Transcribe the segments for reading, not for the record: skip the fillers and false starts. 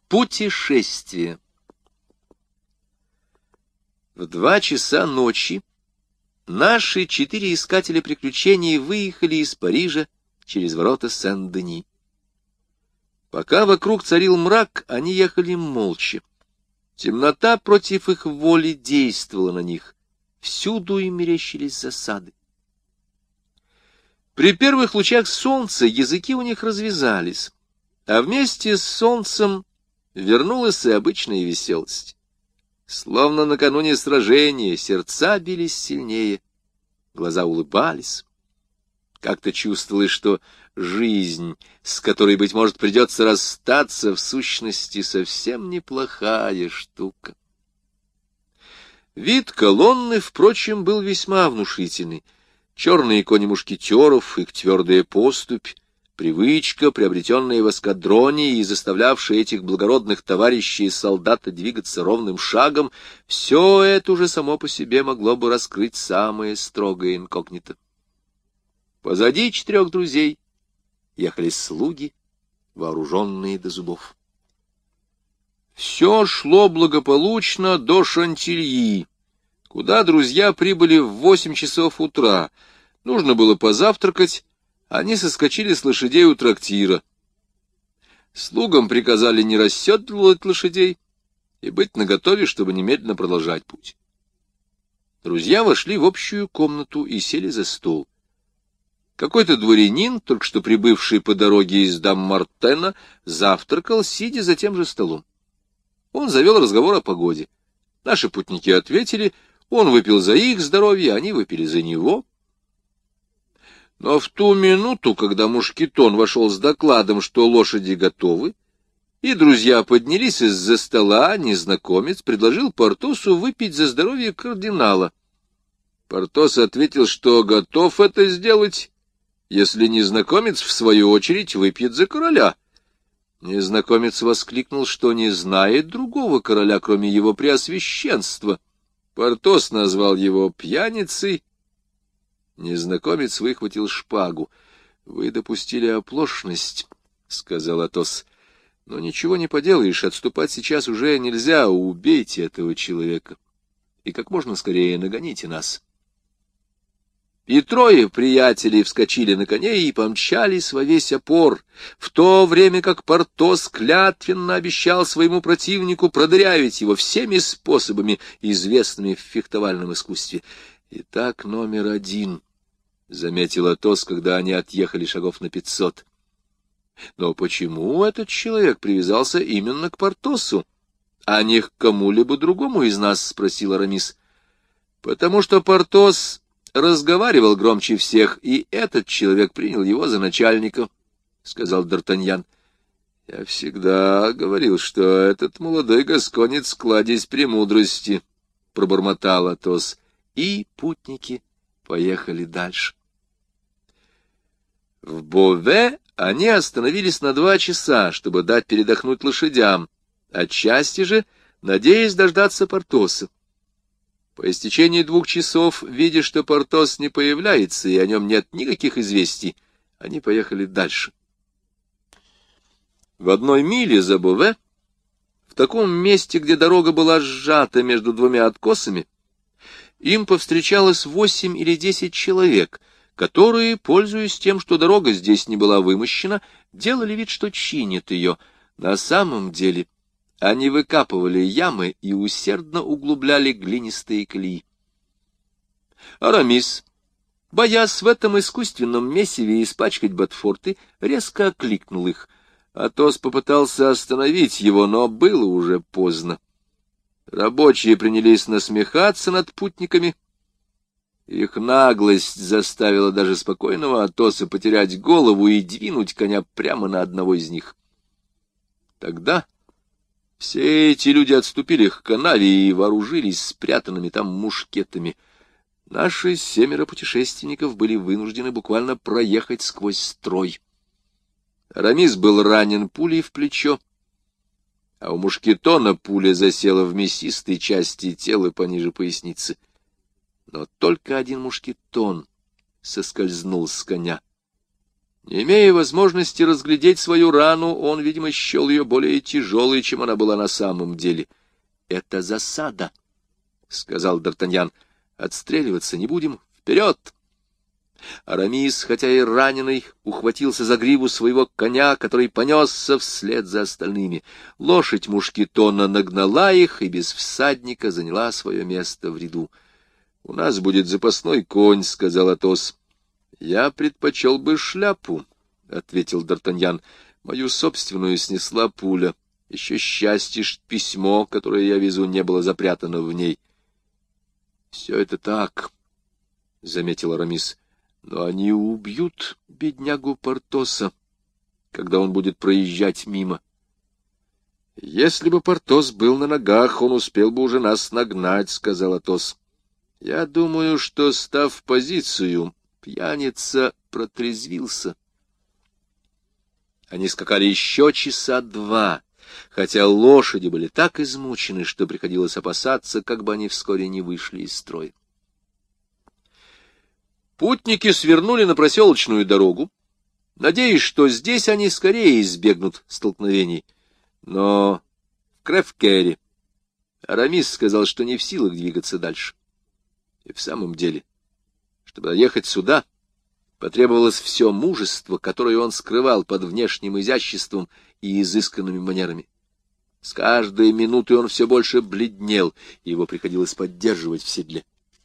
Путешествие. В 2 часа ночи наши 4 искателя приключений выехали из Парижа через ворота Сен-Дени. Пока вокруг царил мрак, они ехали молча. Темнота против их воли действовала на них. Всюду им мерещились засады. При первых лучах солнца языки у них развязались, а вместе с солнцем вернулась и обычная веселость. Словно накануне сражения сердца бились сильнее, глаза улыбались. Как-то чувствовалось, что жизнь, с которой, быть может, придется расстаться, в сущности, совсем неплохая штука. Вид колонны, впрочем, был весьма внушительный. Черные кони мушкетеров, их твердая поступь, привычка, приобретенная в эскадроне и заставлявшая этих благородных товарищей и солдата двигаться ровным шагом, все это уже само по себе могло бы раскрыть самое строгое инкогнито. Позади 4 друзей ехали слуги, вооруженные до зубов. Все шло благополучно до Шантильи, куда друзья прибыли в 8 часов утра. Нужно было позавтракать. Они соскочили с лошадей у трактира. Слугам приказали не расседлывать лошадей и быть наготове, чтобы немедленно продолжать путь. Друзья вошли в общую комнату и сели за стол. Какой-то дворянин, только что прибывший по дороге из Дам-Мартена, завтракал, сидя за тем же столом. Он завел разговор о погоде. Наши путники ответили, он выпил за их здоровье, они выпили за него. Но в ту минуту, когда Мушкетон вошел с докладом, что лошади готовы, и друзья поднялись из-за стола, незнакомец предложил Портосу выпить за здоровье кардинала. Портос ответил, что готов это сделать, если незнакомец, в свою очередь, выпьет за короля. Незнакомец воскликнул, что не знает другого короля, кроме его преосвященства. Портос назвал его пьяницей. Незнакомец выхватил шпагу. — Вы допустили оплошность, — сказал Атос. — Но ничего не поделаешь, отступать сейчас уже нельзя. Убейте этого человека и как можно скорее нагоните нас. И 3 приятелей вскочили на коней и помчались во весь опор, в то время как Портос клятвенно обещал своему противнику продырявить его всеми способами, известными в фехтовальном искусстве. Итак, номер 1, — заметил Атос, когда они отъехали шагов на 500. — Но почему этот человек привязался именно к Портосу, а не к кому-либо другому из нас? — спросил Арамис. — Потому что Портос разговаривал громче всех, и этот человек принял его за начальника, — сказал Д'Артаньян. — Я всегда говорил, что этот молодой гасконец кладезь премудрости, — пробормотал Атос, и путники поехали дальше. В Бове они остановились на 2 часа, чтобы дать передохнуть лошадям, отчасти же надеясь дождаться Портоса. По истечении 2 часов, видя, что Портос не появляется и о нем нет никаких известий, они поехали дальше. В 1 миле за Бове, в таком месте, где дорога была сжата между 2 откосами, им повстречалось 8 или 10 человек, которые, пользуясь тем, что дорога здесь не была вымощена, делали вид, что чинят ее. На самом деле они выкапывали ямы и усердно углубляли глинистые колеи. Арамис, боясь в этом искусственном месиве испачкать ботфорты, резко окликнул их. Атос попытался остановить его, но было уже поздно. Рабочие принялись насмехаться над путниками. Их наглость заставила даже спокойного Атоса потерять голову и двинуть коня прямо на одного из них. Тогда все эти люди отступили к канаве и вооружились спрятанными там мушкетами. Наши 7 путешественников были вынуждены буквально проехать сквозь строй. Арамис был ранен пулей в плечо, а у Мушкетона пуля засела в мясистой части тела пониже поясницы. Но только один Мушкетон соскользнул с коня. Не имея возможности разглядеть свою рану, он, видимо, счел ее более тяжелой, чем она была на самом деле. — Это засада, — сказал Д'Артаньян. — Отстреливаться не будем. Вперед! Арамис, хотя и раненый, ухватился за гриву своего коня, который понесся вслед за остальными. Лошадь Мушкетона нагнала их и без всадника заняла свое место в ряду. — У нас будет запасной конь, — сказал Атос. — Я предпочел бы шляпу, — ответил Д'Артаньян. — Мою собственную снесла пуля. Еще счастье, что письмо, которое я везу, не было запрятано в ней. — Все это так, — заметил Арамис. — Но они убьют беднягу Портоса, когда он будет проезжать мимо. — Если бы Портос был на ногах, он успел бы уже нас нагнать, — сказал Атос. — Я думаю, что, став в позицию, пьяница протрезвился. Они скакали еще часа два, хотя лошади были так измучены, что приходилось опасаться, как бы они вскоре не вышли из строя. Путники свернули на проселочную дорогу, надеясь, что здесь они скорее избегнут столкновений. Но в Кревкере Арамис сказал, что не в силах двигаться дальше. И в самом деле, чтобы доехать сюда, потребовалось все мужество, которое он скрывал под внешним изяществом и изысканными манерами. С каждой минутой он все больше бледнел, и его приходилось поддерживать в седле.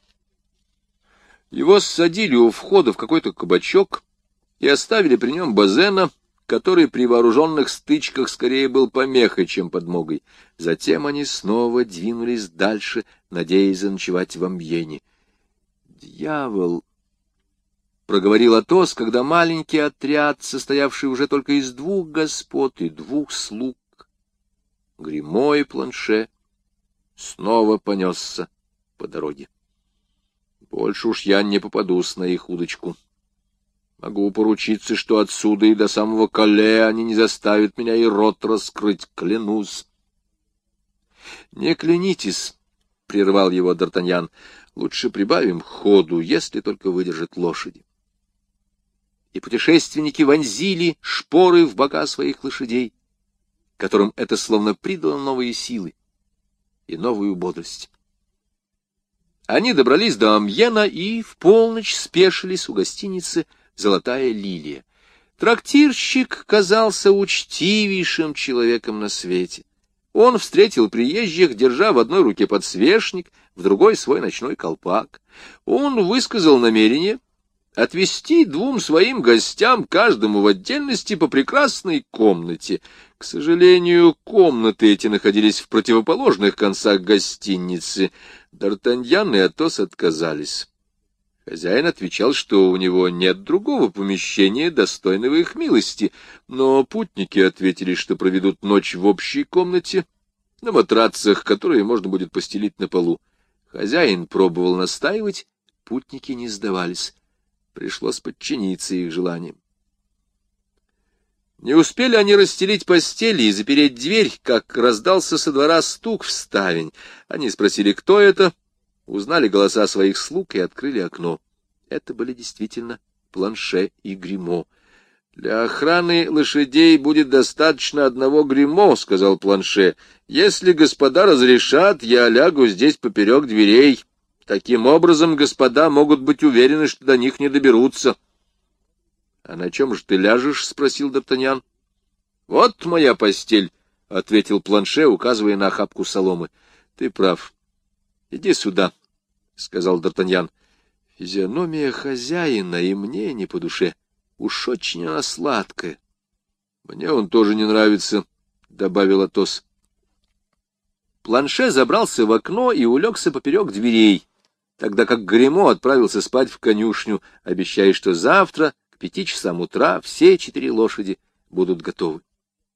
Его ссадили у входа в какой-то кабачок и оставили при нем Базена, который при вооруженных стычках скорее был помехой, чем подмогой. Затем они снова двинулись дальше, надеясь заночевать в Амьене. «Дьявол!» — проговорил Атос, когда маленький отряд, состоявший уже только из 2 господ и 2 слуг, Гримо и Планше, снова понесся по дороге. Больше уж я не попадусь на их удочку. Могу поручиться, что отсюда и до самого Кале они не заставят меня и рот раскрыть, клянусь. — Не клянитесь, — прервал его Д'Артаньян, — лучше прибавим ходу, если только выдержат лошади. И путешественники вонзили шпоры в бока своих лошадей, которым это словно придало новые силы и новую бодрость. Они добрались до Амьена и в полночь спешились у гостиницы «Золотая лилия». Трактирщик казался учтивейшим человеком на свете. Он встретил приезжих, держа в одной руке подсвечник, в другой свой ночной колпак. Он высказал намерение отвести 2 своим гостям, каждому в отдельности, по прекрасной комнате. К сожалению, комнаты эти находились в противоположных концах гостиницы. Д'Артаньян и Атос отказались. Хозяин отвечал, что у него нет другого помещения, достойного их милости, но путники ответили, что проведут ночь в общей комнате, на матрацах, которые можно будет постелить на полу. Хозяин пробовал настаивать, путники не сдавались. Пришлось подчиниться их желаниям. Не успели они расстелить постели и запереть дверь, как раздался со двора стук в ставень. Они спросили, кто это, узнали голоса своих слуг и открыли окно. Это были действительно Планше и Гримо. — Для охраны лошадей будет достаточно 1 Гримо, — сказал Планше. — Если господа разрешат, я лягу здесь поперек дверей. Таким образом, господа могут быть уверены, что до них не доберутся. — А на чем же ты ляжешь? — спросил Д'Артаньян. — Вот моя постель, — ответил Планше, указывая на охапку соломы. — Ты прав. Иди сюда, — сказал Д'Артаньян. — Физиономия хозяина и мне не по душе. Уж очень она сладкая. — Мне он тоже не нравится, — добавил Атос. Планше забрался в окно и улегся поперек дверей, тогда как Гримо отправился спать в конюшню, обещая, что завтра к 5 часам утра все 4 лошади будут готовы.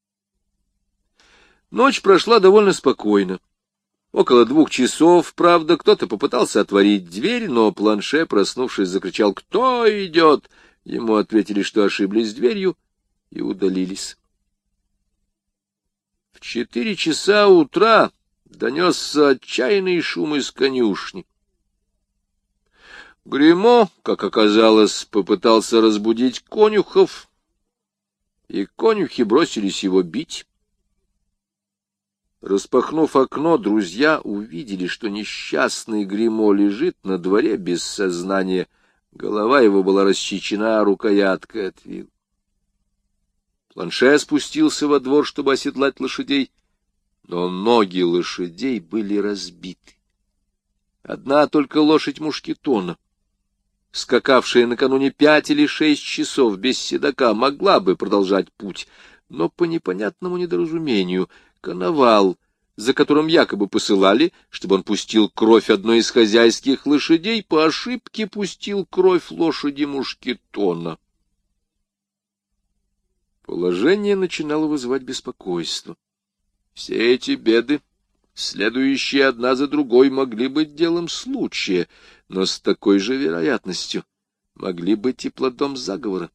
Ночь прошла довольно спокойно. Около 2 часов, правда, кто-то попытался отворить дверь, но Планше, проснувшись, закричал: «Кто идет?». Ему ответили, что ошиблись дверью, и удалились. В 4 часа утра донесся отчаянный шум из конюшни. Гримо, как оказалось, попытался разбудить конюхов, и конюхи бросились его бить. Распахнув окно, друзья увидели, что несчастный Гримо лежит на дворе без сознания. Голова его была рассечена рукояткой от вил. Планше спустился во двор, чтобы оседлать лошадей, но ноги лошадей были разбиты. Одна только лошадь Мушкетона, скакавшая накануне 5 или 6 часов без седока, могла бы продолжать путь, но по непонятному недоразумению коновал, за которым якобы посылали, чтобы он пустил кровь одной из хозяйских лошадей, по ошибке пустил кровь лошади Мушкетона. Положение начинало вызывать беспокойство. Все эти беды, следующие одна за другой, могли быть делом случая, но с такой же вероятностью могли быть и плодом заговора.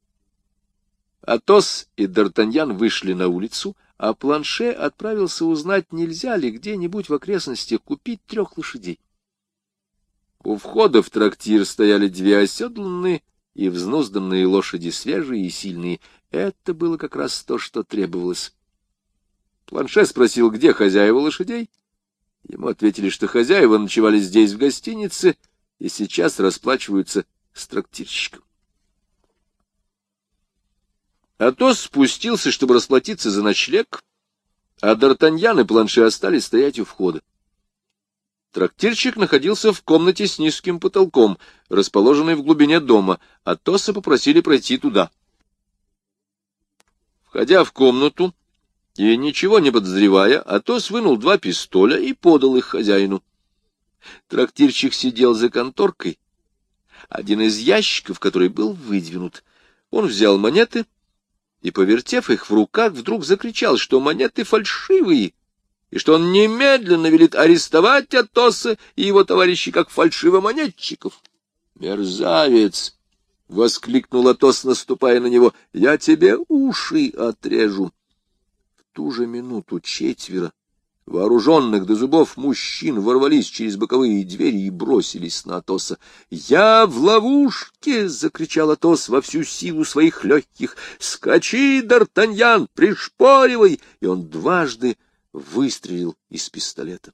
Атос и Д'Артаньян вышли на улицу, а Планше отправился узнать, нельзя ли где-нибудь в окрестностях купить 3 лошадей. У входа в трактир стояли 2 оседланные и взнузданные лошади, свежие и сильные. Это было как раз то, что требовалось. Планше спросил, где хозяева лошадей. Ему ответили, что хозяева ночевали здесь, в гостинице, и сейчас расплачиваются с трактирщиком. Атос спустился, чтобы расплатиться за ночлег, а Д'Артаньян и Планше остались стоять у входа. Трактирщик находился в комнате с низким потолком, расположенной в глубине дома. Атоса попросили пройти туда. Входя в комнату и ничего не подозревая, Атос вынул 2 пистоля и подал их хозяину. Трактирщик сидел за конторкой, один из ящиков, который был выдвинут. Он взял монеты и, повертев их в руках, вдруг закричал, что монеты фальшивые, и что он немедленно велит арестовать Атоса и его товарищей как фальшивомонетчиков. «Мерзавец!» — воскликнул Атос, наступая на него. «Я тебе уши отрежу!» В ту же минуту 4 вооруженных до зубов мужчин ворвались через боковые двери и бросились на Атоса. «Я в ловушке!» — закричал Атос во всю силу своих легких. «Скачи, Д'Артаньян, пришпоривай!» И он дважды выстрелил из пистолета.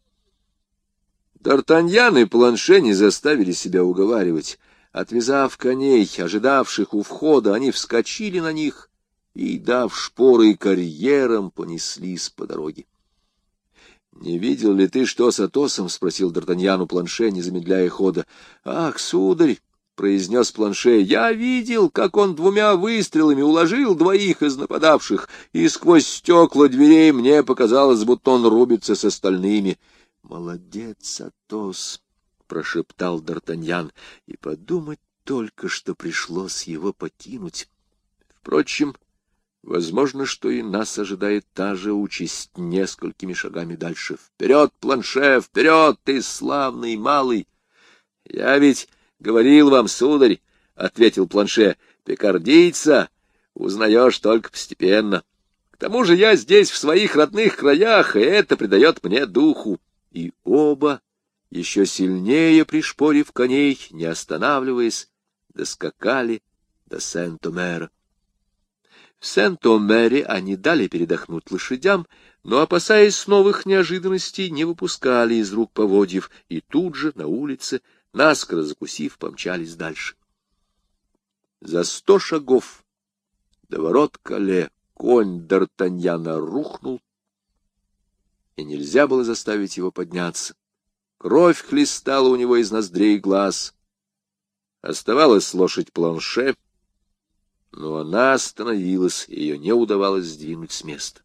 Д'Артаньян и Планше не заставили себя уговаривать. Отвязав коней, ожидавших у входа, они вскочили на них и, дав шпоры карьером, понеслись по дороге. — Не видел ли ты, что с Атосом? — спросил Д'Артаньян у Планше, не замедляя хода. — Ах, сударь! — произнес Планше. — Я видел, как он 2 выстрелами уложил 2 из нападавших, и сквозь стекла дверей мне показалось, будто он рубится с остальными. — Молодец, Атос! — прошептал Д'Артаньян. — И подумать только, что пришлось его покинуть. Впрочем, возможно, что и нас ожидает та же участь несколькими шагами дальше. Вперед, Планше, вперед, ты славный малый! — Я ведь говорил вам, сударь, — ответил Планше, — пикардийца узнаешь только постепенно. К тому же я здесь, в своих родных краях, и это придает мне духу. И оба, еще сильнее пришпорив коней, не останавливаясь, доскакали до Сент-Омера. В Сент-Омере они дали передохнуть лошадям, но, опасаясь новых неожиданностей, не выпускали из рук поводьев, и тут же на улице, наскоро закусив, помчались дальше. За 100 шагов до ворот Кале конь Д'Артаньяна рухнул, и нельзя было заставить его подняться. Кровь хлестала у него из ноздрей и глаз. Оставалась лошадь Планше, но она остановилась, и ее не удавалось сдвинуть с места.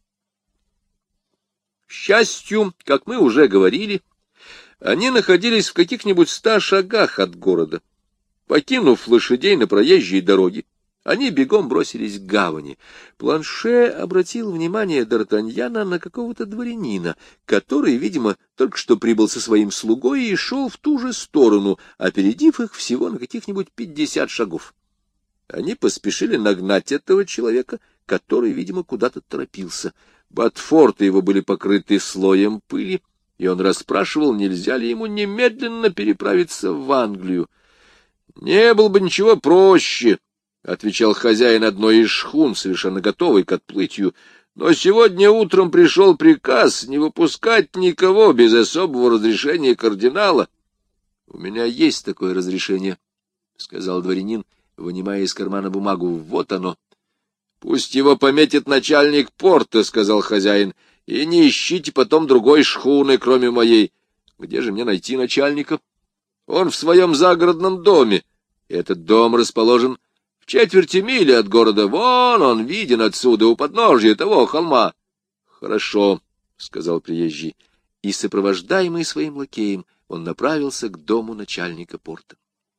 К счастью, как мы уже говорили, они находились в каких-нибудь 100 шагах от города. Покинув лошадей на проезжей дороге, они бегом бросились к гавани. Планше обратил внимание Д'Артаньяна на какого-то дворянина, который, видимо, только что прибыл со своим слугой и шел в ту же сторону, опередив их всего на каких-нибудь 50 шагов. Они поспешили нагнать этого человека, который, видимо, куда-то торопился. Ботфорты его были покрыты слоем пыли, и он расспрашивал, нельзя ли ему немедленно переправиться в Англию. — Не было бы ничего проще, — отвечал хозяин одной из шхун, совершенно готовый к отплытию, — но сегодня утром пришел приказ не выпускать никого без особого разрешения кардинала. — У меня есть такое разрешение, — сказал дворянин, вынимая из кармана бумагу. — Вот оно. — Пусть его пометит начальник порта, — сказал хозяин, — и не ищите потом другой шхуны, кроме моей. Где же мне найти начальника? Он в своем загородном доме. Этот дом расположен в четверти мили от города. Вон он виден отсюда, у подножия того холма. — Хорошо, — сказал приезжий, и, сопровождаемый своим лакеем, он направился к дому начальника порта.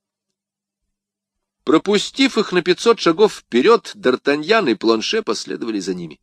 Пропустив их на 500 шагов вперед, Д'Артаньян и Планше последовали за ними.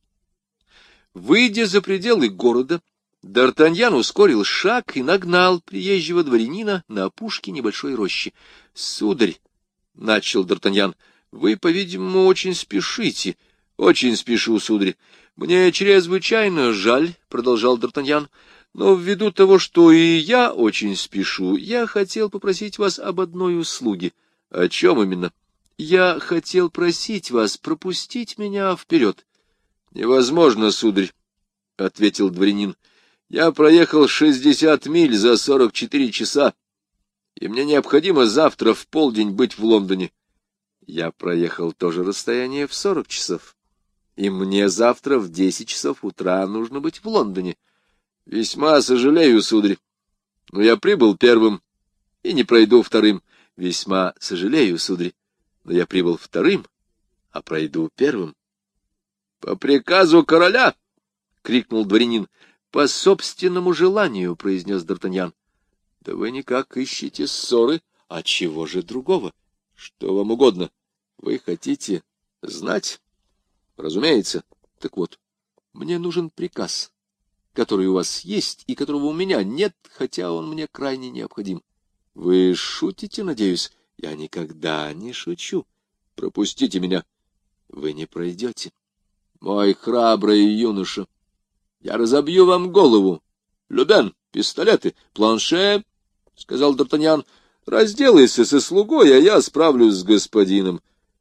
Выйдя за пределы города, Д'Артаньян ускорил шаг и нагнал приезжего дворянина на опушке небольшой рощи. — Сударь, — начал Д'Артаньян, — вы, по-видимому, очень спешите. — Очень спешу, сударь. — Мне чрезвычайно жаль, — продолжал Д'Артаньян, — но ввиду того, что и я очень спешу, я хотел попросить вас об одной услуге. — О чем именно? — Я хотел просить вас пропустить меня вперед. — Невозможно, сударь, — ответил дворянин. — Я проехал 60 миль за 44 часа, и мне необходимо завтра в полдень быть в Лондоне. Я проехал то же расстояние в 40 часов, и мне завтра в 10 часов утра нужно быть в Лондоне. Весьма сожалею, сударь, но я прибыл первым и не пройду вторым. Весьма сожалею, сударь, но я прибыл вторым, а пройду первым. — По приказу короля! — крикнул дворянин. — По собственному желанию, — произнес Д'Артаньян. — Да вы никак ищете ссоры. А чего же другого? Что вам угодно? Вы хотите знать? Разумеется. Так вот, мне нужен приказ, который у вас есть и которого у меня нет, хотя он мне крайне необходим. Вы шутите, надеюсь? Я никогда не шучу. Пропустите меня. Вы не пройдете. Мой храбрый юноша, я разобью вам голову. Любен, пистолеты, Планше, — сказал Д'Артаньян, — разделайся со слугой, а я справлюсь с господином.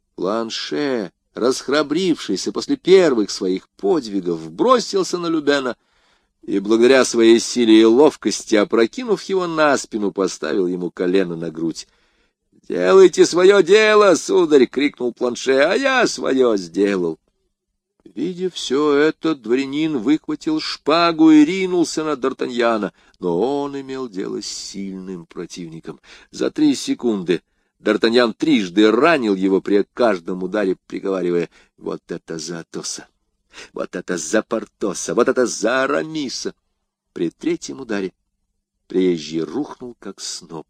Планше, расхрабрившийся после первых своих подвигов, бросился на Любена и, благодаря своей силе и ловкости, опрокинув его на спину, поставил ему колено на грудь. — Делайте свое дело, сударь! — крикнул Планше, — а я свое сделал. Видя все это, дворянин выхватил шпагу и ринулся на Д'Артаньяна, но он имел дело с сильным противником. За 3 секунды Д'Артаньян трижды ранил его при каждом ударе, приговаривая: «Вот это за Атоса! Вот это за Портоса! Вот это за Арамиса!» При 3-м ударе приезжий рухнул, как сноп.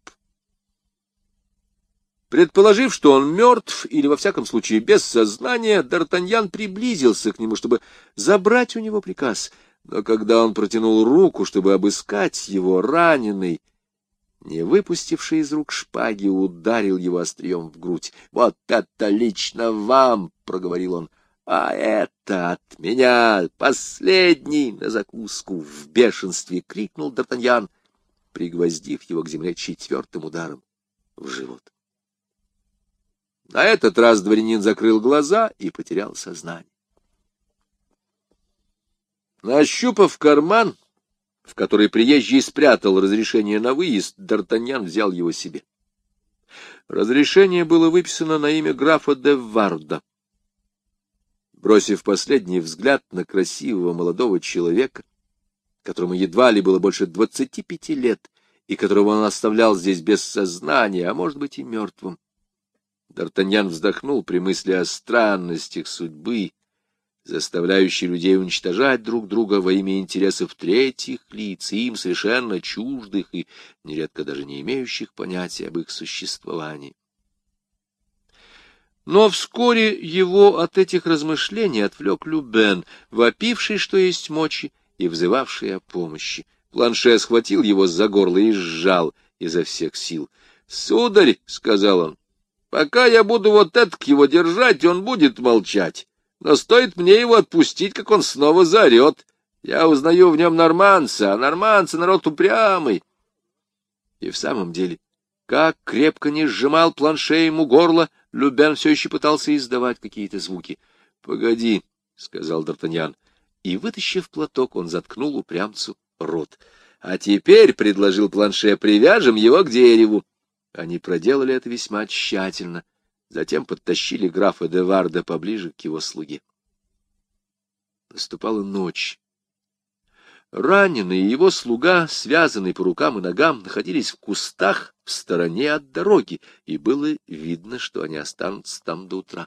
Предположив, что он мертв, или, во всяком случае, без сознания, Д'Артаньян приблизился к нему, чтобы забрать у него приказ. Но когда он протянул руку, чтобы обыскать его, раненый, не выпустивший из рук шпаги, ударил его острием в грудь. «Вот это лично вам!» — проговорил он. «А это от меня! Последний на закуску!» — в бешенстве крикнул Д'Артаньян, пригвоздив его к земле 4-м ударом в живот. На этот раз дворянин закрыл глаза и потерял сознание. Нащупав карман, в который приезжий спрятал разрешение на выезд, Д'Артаньян взял его себе. Разрешение было выписано на имя графа де Варда. Бросив последний взгляд на красивого молодого человека, которому едва ли было больше 25 лет, и которого он оставлял здесь без сознания, а может быть и мертвым, Д'Артаньян вздохнул при мысли о странностях судьбы, заставляющей людей уничтожать друг друга во имя интересов третьих лиц, им совершенно чуждых и нередко даже не имеющих понятия об их существовании. Но вскоре его от этих размышлений отвлек Любен, вопивший, что есть мочи, и взывавший о помощи. Планше схватил его за горло и сжал изо всех сил. — Сударь, — сказал он, — пока я буду вот так его держать, он будет молчать. Но стоит мне его отпустить, как он снова заорет. Я узнаю в нем норманца, а норманцы — народ упрямый. И в самом деле, как крепко не сжимал Планше ему горло, Любен все еще пытался издавать какие-то звуки. — Погоди, — сказал Д'Артаньян, и, вытащив платок, он заткнул упрямцу рот. — А теперь, — предложил Планше, — привяжем его к дереву. Они проделали это весьма тщательно, затем подтащили графа де Варда поближе к его слуге. Наступала ночь. Раненый и его слуга, связанный по рукам и ногам, находились в кустах в стороне от дороги, и было видно, что они останутся там до утра.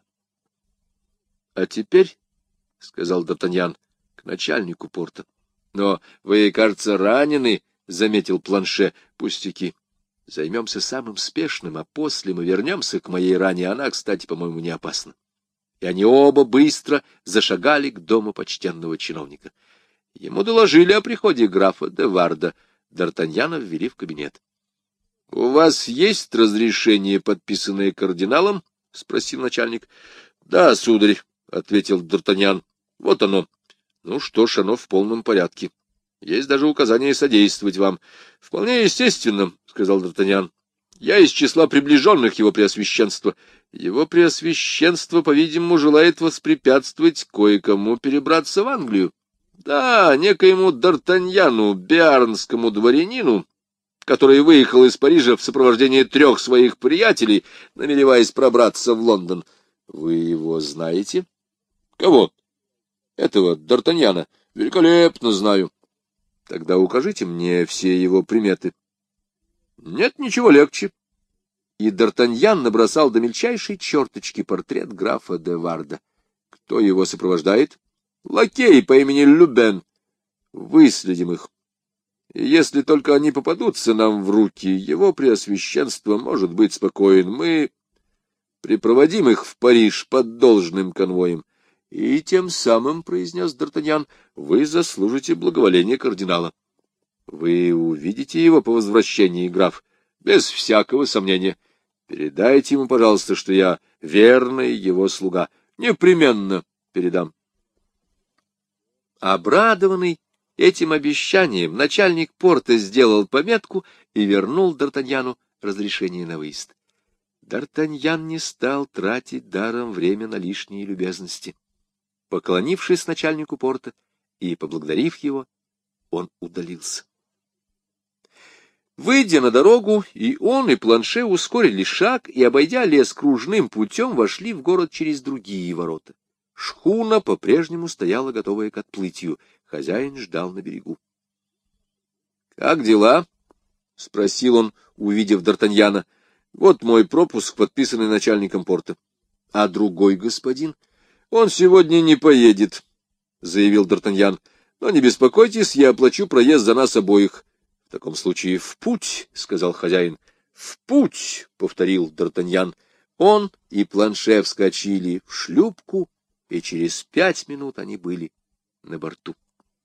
— А теперь, — сказал Д'Артаньян, — к начальнику порта. — Но вы, кажется, ранены, — заметил Планше. — Пустяки. Займемся самым спешным, а после мы вернемся к моей ране. Она, кстати, по-моему, не опасна. И они оба быстро зашагали к дому почтенного чиновника. Ему доложили о приходе графа де Варда. Д'Артаньяна ввели в кабинет. — У вас есть разрешение, подписанное кардиналом? — спросил начальник. — Да, сударь, — ответил Д'Артаньян. — Вот оно. Ну что ж, оно в полном порядке. Есть даже указание содействовать вам. — Вполне естественно, — сказал Д'Артаньян. — Я из числа приближенных его преосвященства. Его преосвященство, по-видимому, желает воспрепятствовать кое-кому перебраться в Англию. Да, некоему Д'Артаньяну, биарнскому дворянину, который выехал из Парижа в сопровождении 3 своих приятелей, намереваясь пробраться в Лондон. Вы его знаете? — Кого? — Этого Д'Артаньяна. — Великолепно знаю. — Тогда укажите мне все его приметы. — Нет, ничего легче. И Д'Артаньян набросал до мельчайшей черточки портрет графа де Варда. — Кто его сопровождает? — Лакей по имени Любен. Выследим их. И если только они попадутся нам в руки, его преосвященство может быть спокоен. Мы припроводим их в Париж под должным конвоем. И тем самым, — произнес Д'Артаньян, — вы заслужите благоволение кардинала. Вы увидите его по возвращении, граф, без всякого сомнения. Передайте ему, пожалуйста, что я верный его слуга. Непременно передам. Обрадованный этим обещанием, начальник порта сделал пометку и вернул Д'Артаньяну разрешение на выезд. Д'Артаньян не стал тратить даром время на лишние любезности. Поклонившись начальнику порта и поблагодарив его, он удалился. Выйдя на дорогу, и он, и Планше ускорили шаг и, обойдя лес кружным путем, вошли в город через другие ворота. Шхуна по-прежнему стояла, готовая к отплытию. Хозяин ждал на берегу. — Как дела? — спросил он, увидев Д'Артаньяна. — Вот мой пропуск, подписанный начальником порта. — А другой господин? — Он сегодня не поедет, — заявил Д'Артаньян. — Но не беспокойтесь, я оплачу проезд за нас обоих. — В таком случае в путь, — сказал хозяин. — В путь, — повторил Д'Артаньян. Он и Планше вскочили в шлюпку, и через 5 минут они были на борту.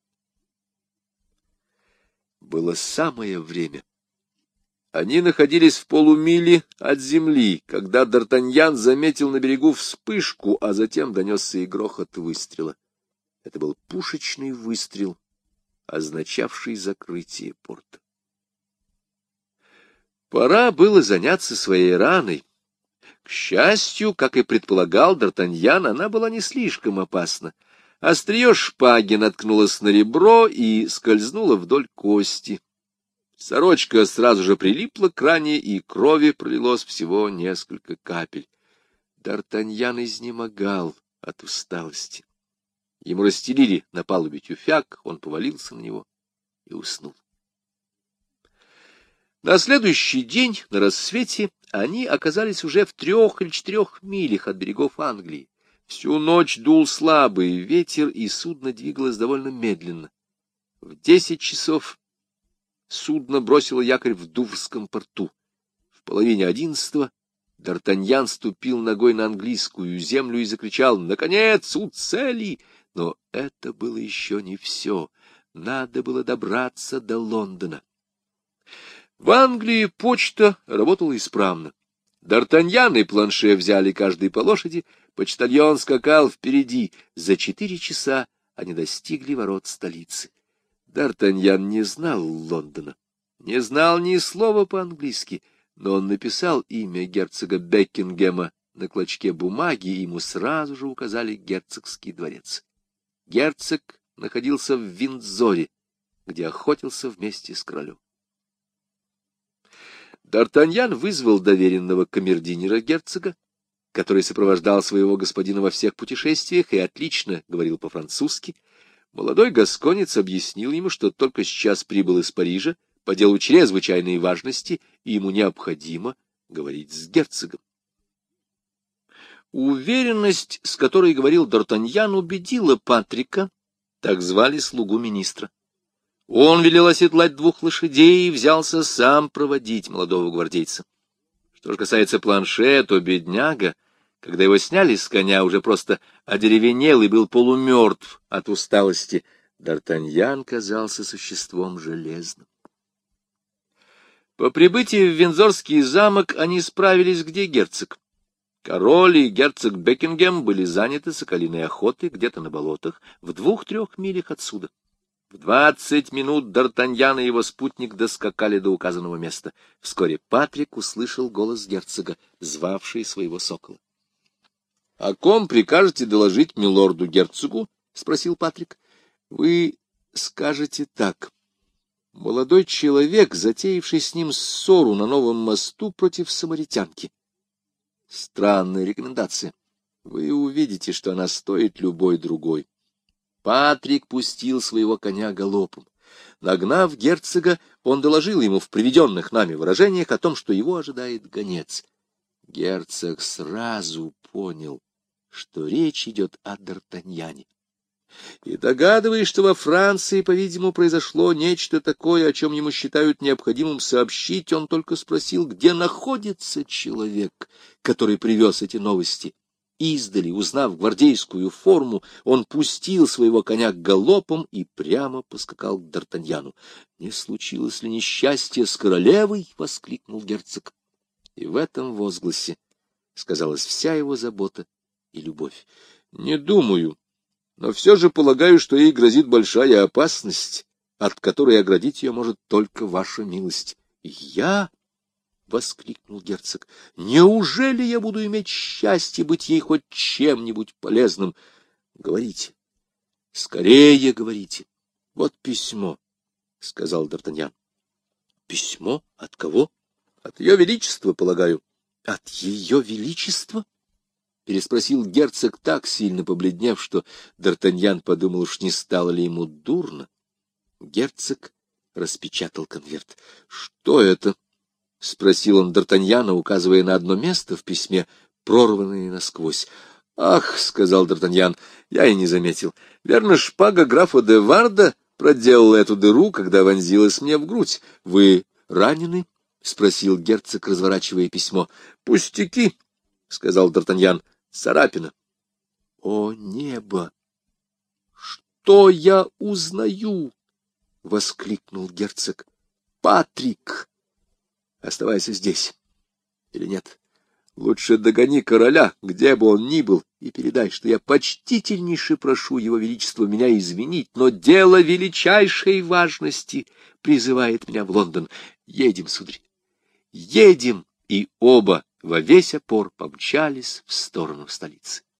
Было самое время. Они находились в полумиле от земли, когда Д'Артаньян заметил на берегу вспышку, а затем донесся и грохот выстрела. Это был пушечный выстрел, означавший закрытие порта. Пора было заняться своей раной. К счастью, как и предполагал Д'Артаньян, она была не слишком опасна. Острие шпаги наткнулось на ребро и скользнуло вдоль кости. Сорочка сразу же прилипла к ране, и крови пролилось всего несколько капель. Д'Артаньян изнемогал от усталости. Ему расстелили на палубе тюфяк, он повалился на него и уснул. На следующий день, на рассвете, они оказались уже в 3 или 4 милях от берегов Англии. Всю ночь дул слабый ветер, и судно двигалось довольно медленно. В 10 часов судно бросило якорь в Дуврском порту. В половине 11 Д'Артаньян ступил ногой на английскую землю и закричал: «Наконец, у цели!» Но это было еще не все. Надо было добраться до Лондона. В Англии почта работала исправно. Д'Артаньян и Планше взяли каждый по лошади, почтальон скакал впереди. За 4 часа они достигли ворот столицы. Д'Артаньян не знал Лондона, не знал ни слова по-английски, но он написал имя герцога Бекингема на клочке бумаги, и ему сразу же указали герцогский дворец. Герцог находился в Виндзоре, где охотился вместе с королем. Д'Артаньян вызвал доверенного камердинера герцога, который сопровождал своего господина во всех путешествиях и отлично говорил по-французски. Молодой гасконец объяснил ему, что только сейчас прибыл из Парижа по делу чрезвычайной важности, и ему необходимо говорить с герцогом. Уверенность, с которой говорил Д'Артаньян, убедила Патрика, так звали слугу министра. Он велел оседлать 2 лошадей и взялся сам проводить молодого гвардейца. Что же касается Планше, то бедняга, когда его сняли с коня, уже просто одеревенел и был полумертв от усталости. Д'Артаньян казался существом железным. По прибытии в Виндзорский замок они справились, где герцог. Король и герцог Бекингем были заняты соколиной охотой где-то на болотах, в 2-3 милях отсюда. В 20 минут Д'Артаньян и его спутник доскакали до указанного места. Вскоре Патрик услышал голос герцога, звавший своего сокола. — О ком прикажете доложить милорду-герцогу? — спросил Патрик. — Вы скажете так. Молодой человек, затеявший с ним ссору на новом мосту против самаритянки. Странная рекомендация. Вы увидите, что она стоит любой другой. Патрик пустил своего коня галопом. Нагнав герцога, он доложил ему в приведенных нами выражениях о том, что его ожидает гонец. Герцог сразу понял, что речь идет о Д'Артаньяне. И, догадываясь, что во Франции, по-видимому, произошло нечто такое, о чем ему считают необходимым сообщить, он только спросил, где находится человек, который привез эти новости. Издали, узнав гвардейскую форму, он пустил своего коня галопом и прямо поскакал к Д'Артаньяну. — Не случилось ли несчастье с королевой? — воскликнул герцог. И в этом возгласе сказалась вся его забота и любовь. — Не думаю, но все же полагаю, что ей грозит большая опасность, от которой оградить ее может только ваша милость. — Я? — воскликнул герцог. — Неужели я буду иметь счастье быть ей хоть чем-нибудь полезным? — Говорите. — Скорее говорите. — Вот письмо, — сказал Д'Артаньян. — Письмо? От кого? — От ее величества, полагаю. — От ее величества? — переспросил герцог, так сильно побледнев, что Д'Артаньян подумал, уж не стало ли ему дурно. Герцог распечатал конверт. — Что это? — спросил он Д'Артаньяна, указывая на одно место в письме, прорванное насквозь. — Ах, — сказал Д'Артаньян, — я и не заметил. Верно, шпага графа де Варда проделала эту дыру, когда вонзилась мне в грудь. — Вы ранены? — спросил герцог, разворачивая письмо. — Пустяки, — сказал Д'Артаньян, — царапина. — О, небо! Что я узнаю? — воскликнул герцог. — Патрик! Оставайся здесь. Или нет? Лучше догони короля, где бы он ни был, и передай, что я почтительнейше прошу его величество меня извинить, но дело величайшей важности призывает меня в Лондон. Едем, сударь, едем. И оба во весь опор помчались в сторону столицы.